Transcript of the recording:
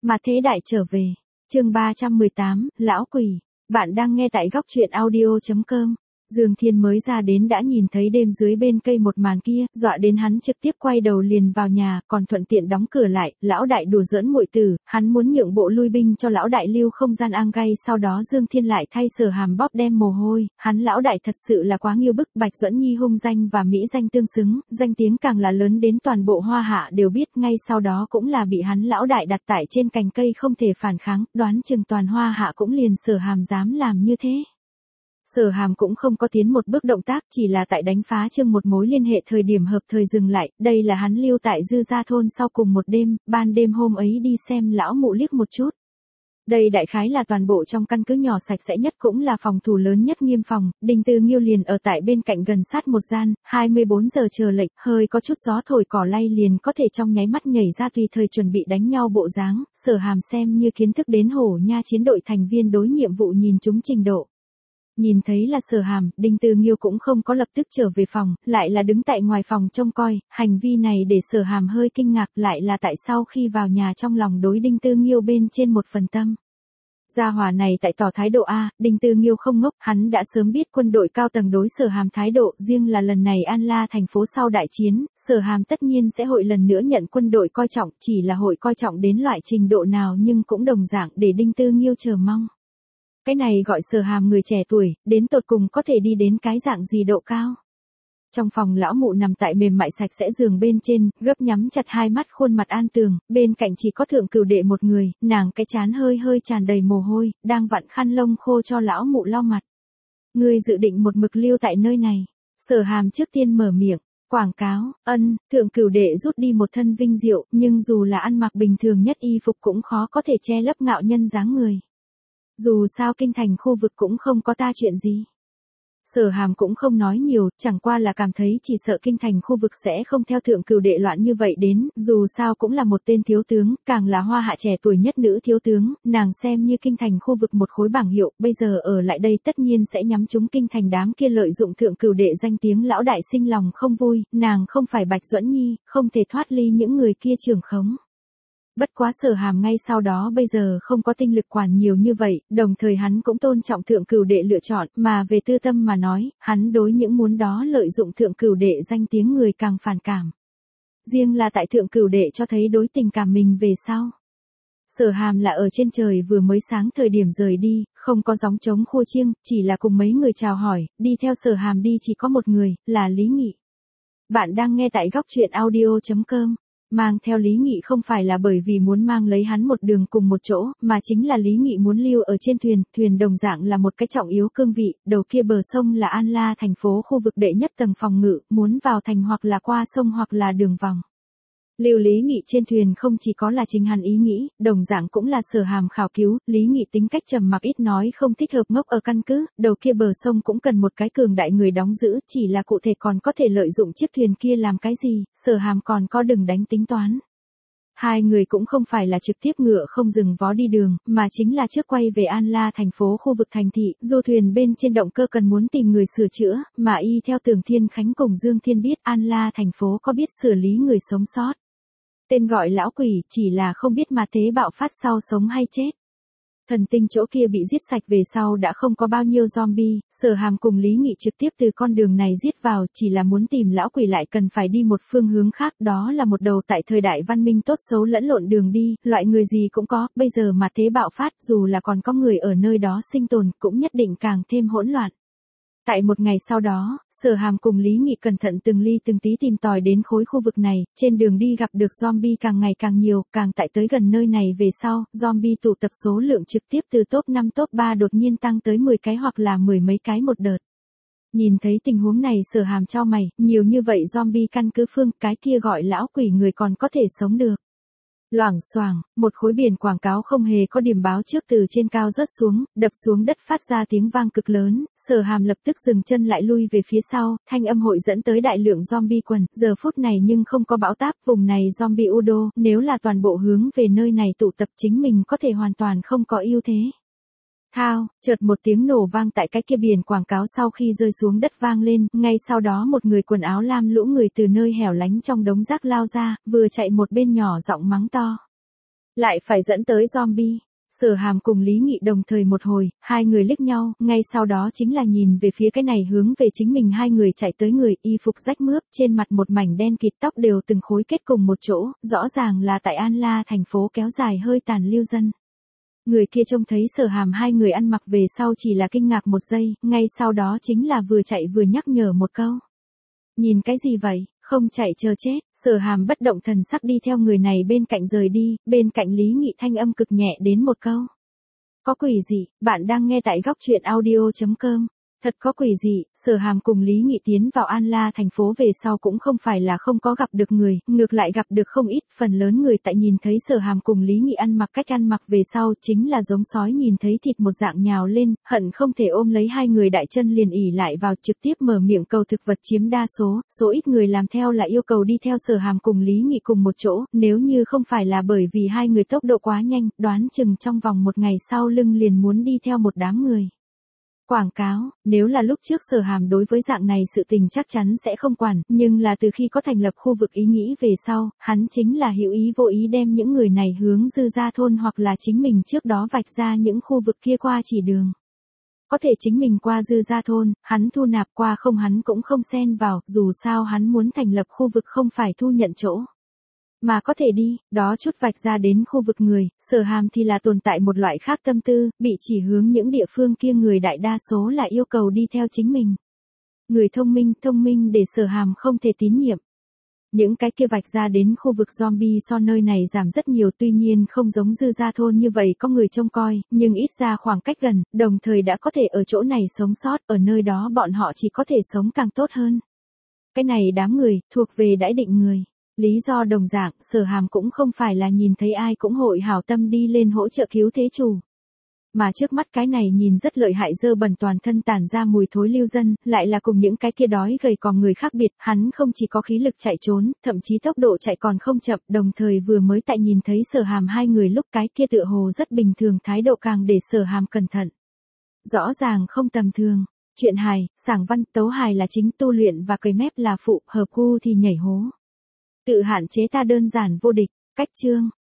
Mà thế đại trở về. Chương 318, lão quỷ. Bạn đang nghe tại góc truyện audio.com. Dương Thiên mới ra đến đã nhìn thấy đêm dưới bên cây một màn kia, dọa đến hắn trực tiếp quay đầu liền vào nhà, còn thuận tiện đóng cửa lại. Lão đại đùa giỡn muội tử, hắn muốn nhượng bộ lui binh cho lão đại lưu không gian an gay. Sau đó Dương Thiên lại thay Sở Hàm bóp đem mồ hôi. Hắn lão đại thật sự là quá nghiêu bức. Bạch Duẫn Nhi hung danh và mỹ danh tương xứng, danh tiếng càng là lớn đến toàn bộ Hoa Hạ đều biết. Ngay sau đó cũng là bị hắn lão đại đặt tại trên cành cây không thể phản kháng, đoán chừng toàn Hoa Hạ cũng liền Sở Hàm dám làm như thế. Sở Hàm cũng không có tiến một bước động tác, chỉ là tại đánh phá chương một mối liên hệ thời điểm hợp thời dừng lại. Đây là hắn lưu tại Dư Gia thôn sau cùng một đêm, ban đêm hôm ấy đi xem lão mụ liếc một chút. Đây đại khái là toàn bộ trong căn cứ nhỏ sạch sẽ nhất, cũng là phòng thủ lớn nhất nghiêm phòng. Đinh Tư Nghiêu liền ở tại bên cạnh gần sát một gian, 24 giờ chờ lệnh, hơi có chút gió thổi cỏ lay liền có thể trong nháy mắt nhảy ra tùy thời chuẩn bị đánh nhau bộ dáng. Sở Hàm xem như kiến thức đến Hổ Nha chiến đội thành viên đối nhiệm vụ nhìn chúng trình độ. Nhìn thấy là Sở Hàm, Đinh Tư Nghiêu cũng không có lập tức trở về phòng, lại là đứng tại ngoài phòng trông coi. Hành vi này để Sở Hàm hơi kinh ngạc, lại là tại sau khi vào nhà trong lòng đối Đinh Tư Nghiêu bên trên một phần tâm. Gia hỏa này tại tỏ thái độ A. Đinh Tư Nghiêu không ngốc, hắn đã sớm biết quân đội cao tầng đối Sở Hàm thái độ, riêng là lần này An La thành phố sau đại chiến, Sở Hàm tất nhiên sẽ hội lần nữa nhận quân đội coi trọng, chỉ là hội coi trọng đến loại trình độ nào nhưng cũng đồng dạng để Đinh Tư Nghiêu chờ mong. Cái này gọi Sở Hàm người trẻ tuổi, đến tột cùng có thể đi đến cái dạng gì độ cao. Trong phòng lão mụ nằm tại mềm mại sạch sẽ giường bên trên, gấp nhắm chặt hai mắt khuôn mặt an tường, bên cạnh chỉ có Thượng Cửu Đệ một người, nàng cái trán hơi hơi tràn đầy mồ hôi, đang vặn khăn lông khô cho lão mụ lau mặt. Ngươi dự định một mực lưu tại nơi này. Sở Hàm trước tiên mở miệng, quảng cáo, Thượng Cửu Đệ rút đi một thân vinh diệu, nhưng dù là ăn mặc bình thường nhất y phục cũng khó có thể che lấp ngạo nhân dáng người. Dù sao kinh thành khu vực cũng không có ta chuyện gì. Sở Hàm cũng không nói nhiều, chẳng qua là cảm thấy chỉ sợ kinh thành khu vực sẽ không theo Thượng Cửu Đệ loạn như vậy đến, dù sao cũng là một tên thiếu tướng, càng là Hoa Hạ trẻ tuổi nhất nữ thiếu tướng, nàng xem như kinh thành khu vực một khối bảng hiệu, bây giờ ở lại đây tất nhiên sẽ nhắm trúng kinh thành đám kia lợi dụng Thượng Cửu Đệ danh tiếng lão đại sinh lòng không vui, nàng không phải Bạch Duẫn Nhi, không thể thoát ly những người kia trưởng khống. Bất quá Sở Hàm ngay sau đó bây giờ không có tinh lực quản nhiều như vậy, đồng thời hắn cũng tôn trọng Thượng Cửu Đệ lựa chọn, mà về tư tâm mà nói, hắn đối những muốn đó lợi dụng Thượng Cửu Đệ danh tiếng người càng phản cảm. Riêng là tại Thượng Cửu Đệ cho thấy đối tình cảm mình về sau. Sở Hàm là ở trên trời vừa mới sáng thời điểm rời đi, không có gióng trống khua chiêng, chỉ là cùng mấy người chào hỏi, đi theo Sở Hàm đi chỉ có một người, là Lý Nghị. Bạn đang nghe tại góc truyện audio.com. Mang theo Lý Nghị không phải là bởi vì muốn mang lấy hắn một đường cùng một chỗ, mà chính là Lý Nghị muốn lưu ở trên thuyền đồng dạng là một cái trọng yếu cương vị, đầu kia bờ sông là An La thành phố khu vực đệ nhất tầng phòng ngự, muốn vào thành hoặc là qua sông hoặc là đường vòng. Lưu Lý Nghị trên thuyền không chỉ có là chính hắn ý nghĩ, đồng dạng cũng là Sở Hàm khảo cứu, Lý Nghị tính cách trầm mặc ít nói không thích hợp ngốc ở căn cứ, đầu kia bờ sông cũng cần một cái cường đại người đóng giữ, chỉ là cụ thể còn có thể lợi dụng chiếc thuyền kia làm cái gì, Sở Hàm còn có đừng đánh tính toán. Hai người cũng không phải là trực tiếp ngựa không dừng vó đi đường, mà chính là trước quay về An La thành phố khu vực thành thị, du thuyền bên trên động cơ cần muốn tìm người sửa chữa, mà y theo Tưởng Thiên Khánh cùng Dương Thiên biết An La thành phố có biết xử lý người sống sót. Tên gọi lão quỷ, chỉ là không biết mà thế bạo phát sau sống hay chết. Thần tinh chỗ kia bị giết sạch về sau đã không có bao nhiêu zombie, Sở Hàm cùng Lý Nghị trực tiếp từ con đường này giết vào, chỉ là muốn tìm lão quỷ lại cần phải đi một phương hướng khác, đó là một đầu tại thời đại văn minh tốt xấu lẫn lộn đường đi, loại người gì cũng có, bây giờ mà thế bạo phát, dù là còn có người ở nơi đó sinh tồn, cũng nhất định càng thêm hỗn loạn. Tại một ngày sau đó, Sở Hàm cùng Lý Nghị cẩn thận từng ly từng tí tìm tòi đến khối khu vực này, trên đường đi gặp được zombie càng ngày càng nhiều, càng tại tới gần nơi này về sau, zombie tụ tập số lượng trực tiếp từ top 5 top 3 đột nhiên tăng tới 10 cái hoặc là 10 mấy cái một đợt. Nhìn thấy tình huống này Sở Hàm chau mày, nhiều như vậy zombie căn cứ phương, cái kia gọi lão quỷ người còn có thể sống được. Loảng xoảng, một khối biển quảng cáo không hề có điểm báo trước từ trên cao rớt xuống, đập xuống đất phát ra tiếng vang cực lớn, Sở Hàm lập tức dừng chân lại lui về phía sau, thanh âm hội dẫn tới đại lượng zombie quần, giờ phút này nhưng không có bão táp, vùng này zombie Udo, nếu là toàn bộ hướng về nơi này tụ tập chính mình có thể hoàn toàn không có ưu thế. Thao, chợt một tiếng nổ vang tại cái kia biển quảng cáo sau khi rơi xuống đất vang lên, ngay sau đó một người quần áo lam lũ người từ nơi hẻo lánh trong đống rác lao ra, vừa chạy một bên nhỏ giọng mắng to. lại phải dẫn tới zombie. Sở Hàm cùng Lý Nghị đồng thời một hồi, hai người liếc nhau, ngay sau đó chính là nhìn về phía cái này hướng về chính mình hai người chạy tới người, y phục rách mướp, trên mặt một mảnh đen kịt, tóc đều từng khối kết cùng một chỗ, rõ ràng là tại An La thành phố kéo dài hơi tàn lưu dân. Người kia trông thấy Sở Hàm hai người ăn mặc về sau chỉ là kinh ngạc một giây, ngay sau đó chính là vừa chạy vừa nhắc nhở một câu. Nhìn cái gì vậy, không chạy chờ chết. Sở Hàm bất động thần sắc đi theo người này bên cạnh rời đi, bên cạnh Lý Nghị thanh âm cực nhẹ đến một câu. Có quỷ gì, bạn đang nghe tại góc truyện audio.com. Thật có quỷ gì, Sở Hàm cùng Lý Nghị tiến vào An La thành phố về sau cũng không phải là không có gặp được người, ngược lại gặp được không ít, phần lớn người tại nhìn thấy Sở Hàm cùng Lý Nghị ăn mặc cách ăn mặc về sau chính là giống sói nhìn thấy thịt một dạng nhào lên, hận không thể ôm lấy hai người đại chân liền ỉ lại vào trực tiếp mở miệng cầu thực vật chiếm đa số ít người làm theo là yêu cầu đi theo Sở Hàm cùng Lý Nghị cùng một chỗ, nếu như không phải là bởi vì hai người tốc độ quá nhanh, đoán chừng trong vòng một ngày sau lưng liền muốn đi theo một đám người. Quảng cáo, nếu là lúc trước Sở Hàm đối với dạng này sự tình chắc chắn sẽ không quản, nhưng là từ khi có thành lập khu vực ý nghĩ về sau, hắn chính là hữu ý vô ý đem những người này hướng Dư Gia thôn hoặc là chính mình trước đó vạch ra những khu vực kia qua chỉ đường. Có thể chính mình qua Dư Gia thôn, hắn thu nạp qua không hắn cũng không xen vào, dù sao hắn muốn thành lập khu vực không phải thu nhận chỗ. Mà có thể đi, đó chút vạch ra đến khu vực người, Sở Hàm thì là tồn tại một loại khác tâm tư, bị chỉ hướng những địa phương kia người đại đa số là yêu cầu đi theo chính mình. Người thông minh để Sở Hàm không thể tín nhiệm. Những cái kia vạch ra đến khu vực zombie so nơi này giảm rất nhiều, tuy nhiên không giống Dư Gia thôn như vậy có người trông coi, nhưng ít ra khoảng cách gần, đồng thời đã có thể ở chỗ này sống sót, ở nơi đó bọn họ chỉ có thể sống càng tốt hơn. Cái này đám người, thuộc về đãi định người. Lý do đồng dạng, Sở Hàm cũng không phải là nhìn thấy ai cũng hội hảo tâm đi lên hỗ trợ cứu thế chủ. Mà trước mắt cái này nhìn rất lợi hại dơ bẩn toàn thân tản ra mùi thối lưu dân, lại là cùng những cái kia đói gầy còm người khác biệt, hắn không chỉ có khí lực chạy trốn, thậm chí tốc độ chạy còn không chậm, đồng thời vừa mới tại nhìn thấy Sở Hàm hai người lúc cái kia tựa hồ rất bình thường, thái độ càng để Sở Hàm cẩn thận. Rõ ràng không tầm thường. Chuyện hài, sảng văn, tấu hài là chính, tu luyện và cầy mép là phụ, hợp gu thì nhảy hố. Tự hạn chế ta đơn giản vô địch, cách chương.